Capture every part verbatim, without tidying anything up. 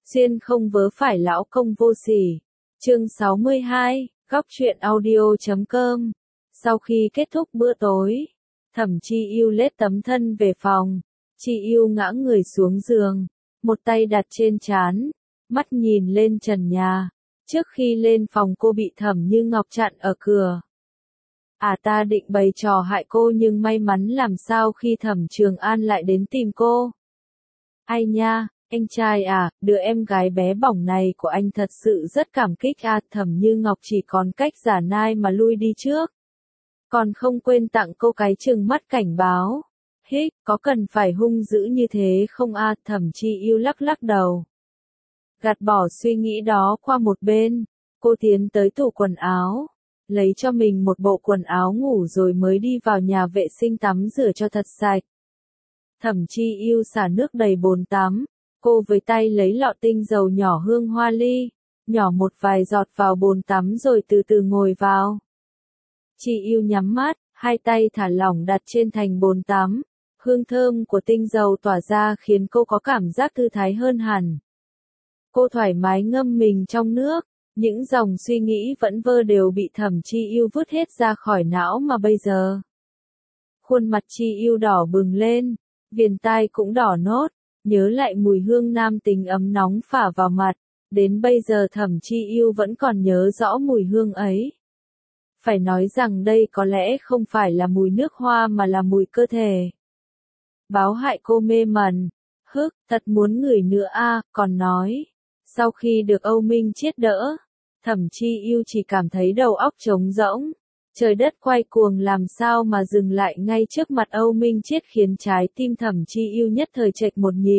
Xuyên không vớ phải lão công vô sỉ. Chương sáu mươi hai, góc truyện audio chấm com. Sau khi kết thúc bữa tối, Thẩm Chi Yêu lết tấm thân về phòng. Chi Yêu ngã người xuống giường, một tay đặt trên trán, mắt nhìn lên trần nhà. Trước khi lên phòng cô bị Thẩm Như Ngọc chặn ở cửa. À ta định bày trò hại cô nhưng may mắn làm sao khi Thẩm Trường An lại đến tìm cô. Ai nha, anh trai à, đứa em gái bé bỏng này của anh thật sự rất cảm kích à. Thẩm Như Ngọc chỉ còn cách giả nai mà lui đi trước. Còn không quên tặng cô cái trừng mắt cảnh báo. Hích, có cần phải hung dữ như thế không à? Thẩm Chi Yêu lắc lắc đầu. Gạt bỏ suy nghĩ đó qua một bên, cô tiến tới tủ quần áo, lấy cho mình một bộ quần áo ngủ rồi mới đi vào nhà vệ sinh tắm rửa cho thật sạch. Thẩm Chi Yêu xả nước đầy bồn tắm, cô với tay lấy lọ tinh dầu nhỏ hương hoa ly, nhỏ một vài giọt vào bồn tắm rồi từ từ ngồi vào. Chi Yêu nhắm mắt, hai tay thả lỏng đặt trên thành bồn tắm, hương thơm của tinh dầu tỏa ra khiến cô có cảm giác thư thái hơn hẳn. Cô thoải mái ngâm mình trong nước, những dòng suy nghĩ vẫn vơ đều bị Thẩm Chi Yêu vứt hết ra khỏi não mà bây giờ. Khuôn mặt Chi Yêu đỏ bừng lên, viền tai cũng đỏ nốt, nhớ lại mùi hương nam tính ấm nóng phả vào mặt, đến bây giờ Thẩm Chi Yêu vẫn còn nhớ rõ mùi hương ấy. Phải nói rằng đây có lẽ không phải là mùi nước hoa mà là mùi cơ thể. Báo hại cô mê mẩn, hức, thật muốn ngửi nữa a, còn nói. Sau khi được Âu Minh Chiết đỡ, Thẩm Chi Yêu chỉ cảm thấy đầu óc trống rỗng, trời đất quay cuồng làm sao mà dừng lại ngay trước mặt Âu Minh Chiết khiến trái tim Thẩm Chi Yêu nhất thời chệch một nhịp.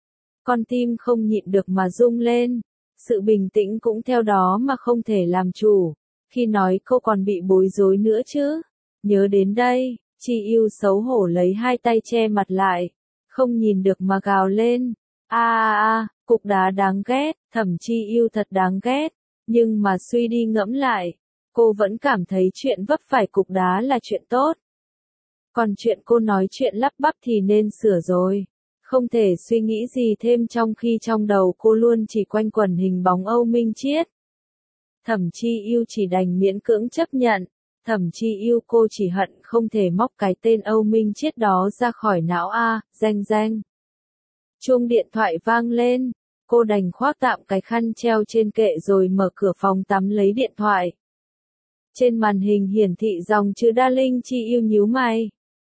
Con tim không nhịn được mà rung lên, sự bình tĩnh cũng theo đó mà không thể làm chủ, khi nói cô còn bị bối rối nữa chứ. Nhớ đến đây, Chi Yêu xấu hổ lấy hai tay che mặt lại, không nhìn được mà gào lên. A a a, cục đá đáng ghét, Thẩm Chi Yêu thật đáng ghét, nhưng mà suy đi ngẫm lại, cô vẫn cảm thấy chuyện vấp phải cục đá là chuyện tốt. Còn chuyện cô nói chuyện lắp bắp thì nên sửa rồi, không thể suy nghĩ gì thêm trong khi trong đầu cô luôn chỉ quanh quẩn hình bóng Âu Minh Chiết. Thẩm Chi Yêu chỉ đành miễn cưỡng chấp nhận, Thẩm Chi Yêu cô chỉ hận không thể móc cái tên Âu Minh Chiết đó ra khỏi não a, danh danh. Chuông điện thoại vang lên, cô đành khoác tạm cái khăn treo trên kệ rồi mở cửa phòng tắm lấy điện thoại. Trên màn hình hiển thị dòng chữ Darling. Chi Yêu nhíu mày.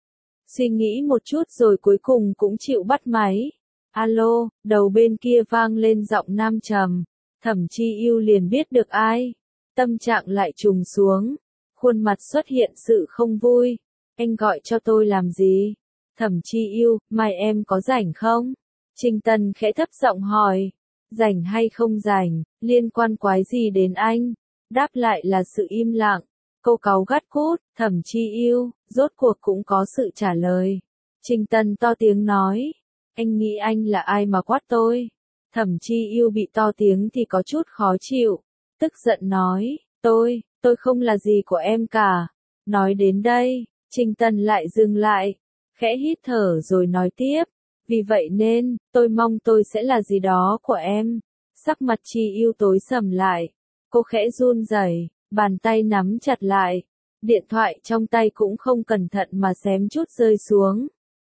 Suy nghĩ một chút rồi cuối cùng cũng chịu bắt máy. Alo, đầu bên kia vang lên giọng nam trầm. Thẩm Chi Yêu liền biết được ai. Tâm trạng lại trùng xuống. Khuôn mặt xuất hiện sự không vui. Anh gọi cho tôi làm gì? Thẩm Chi Yêu, mai em có rảnh không? Trình Tần khẽ thấp giọng hỏi. Rảnh hay không rảnh, liên quan quái gì đến anh? Đáp lại là sự im lặng. Cô cáu gắt cút, Thẩm Chi Yêu, rốt cuộc cũng có sự trả lời. Trình Tần to tiếng nói. Anh nghĩ anh là ai mà quát tôi? Thẩm Chi Yêu bị to tiếng thì có chút khó chịu. Tức giận nói, tôi, tôi không là gì của em cả. Nói đến đây, Trình Tần lại dừng lại. Khẽ hít thở rồi nói tiếp. Vì vậy nên, tôi mong tôi sẽ là gì đó của em. Sắc mặt Chi Yêu tối sầm lại. Cô khẽ run rẩy, bàn tay nắm chặt lại. Điện thoại trong tay cũng không cẩn thận mà xém chút rơi xuống.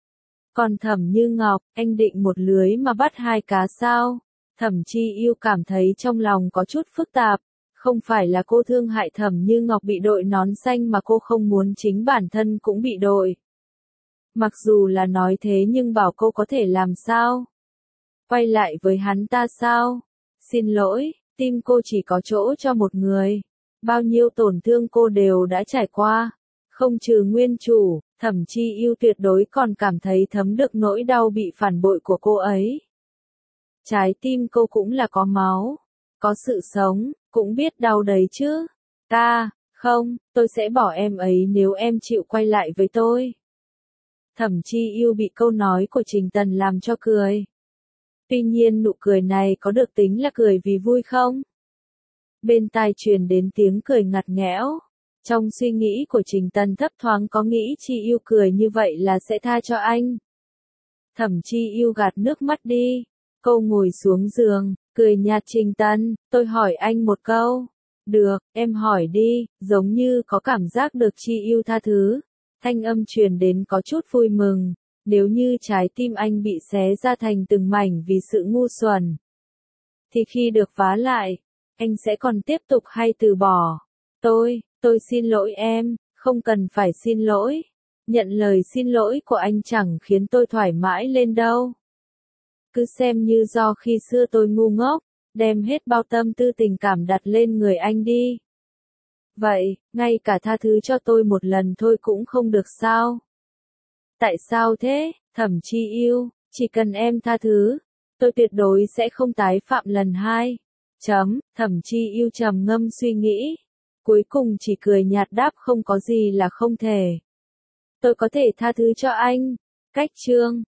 Còn Thẩm Như Ngọc, anh định một lưới mà bắt hai cá sao? Thẩm Chi Yêu cảm thấy trong lòng có chút phức tạp. Không phải là cô thương hại Thẩm Như Ngọc bị đội nón xanh mà cô không muốn chính bản thân cũng bị đội. Mặc dù là nói thế nhưng bảo cô có thể làm sao? Quay lại với hắn ta sao? Xin lỗi, tim cô chỉ có chỗ cho một người. Bao nhiêu tổn thương cô đều đã trải qua. Không trừ nguyên chủ, Thẩm Chi Yêu tuyệt đối còn cảm thấy thấm được nỗi đau bị phản bội của cô ấy. Trái tim cô cũng là có máu, có sự sống, cũng biết đau đấy chứ. Ta, không, tôi sẽ bỏ em ấy nếu em chịu quay lại với tôi. Thẩm Chi Yêu bị câu nói của Trình Tần làm cho cười. Tuy nhiên nụ cười này có được tính là cười vì vui không? Bên tai truyền đến tiếng cười ngặt nghẽo. Trong suy nghĩ của Trình Tần thấp thoáng có nghĩ Chi Yêu cười như vậy là sẽ tha cho anh. Thẩm Chi Yêu gạt nước mắt đi. Cô ngồi xuống giường, Cười nhạt Trình Tân, tôi hỏi anh một câu. Được, em hỏi đi, giống như có cảm giác được Chi Yêu tha thứ. Thanh âm truyền đến có chút vui mừng. Nếu như trái tim anh bị xé ra thành từng mảnh vì sự ngu xuẩn, thì khi được vá lại, anh sẽ còn tiếp tục hay từ bỏ? Tôi, tôi xin lỗi em, không cần phải xin lỗi. Nhận lời xin lỗi của anh chẳng khiến tôi thoải mái lên đâu. Cứ xem như do khi xưa tôi ngu ngốc, đem hết bao tâm tư tình cảm đặt lên người anh đi. Vậy, ngay cả tha thứ cho tôi một lần thôi cũng không được sao? Tại sao thế, Thẩm Chi Yêu, chỉ cần em tha thứ, tôi tuyệt đối sẽ không tái phạm lần hai. Chấm, Thẩm Chi Yêu trầm ngâm suy nghĩ. Cuối cùng chỉ cười nhạt đáp không có gì là không thể. Tôi có thể tha thứ cho anh. Cách chương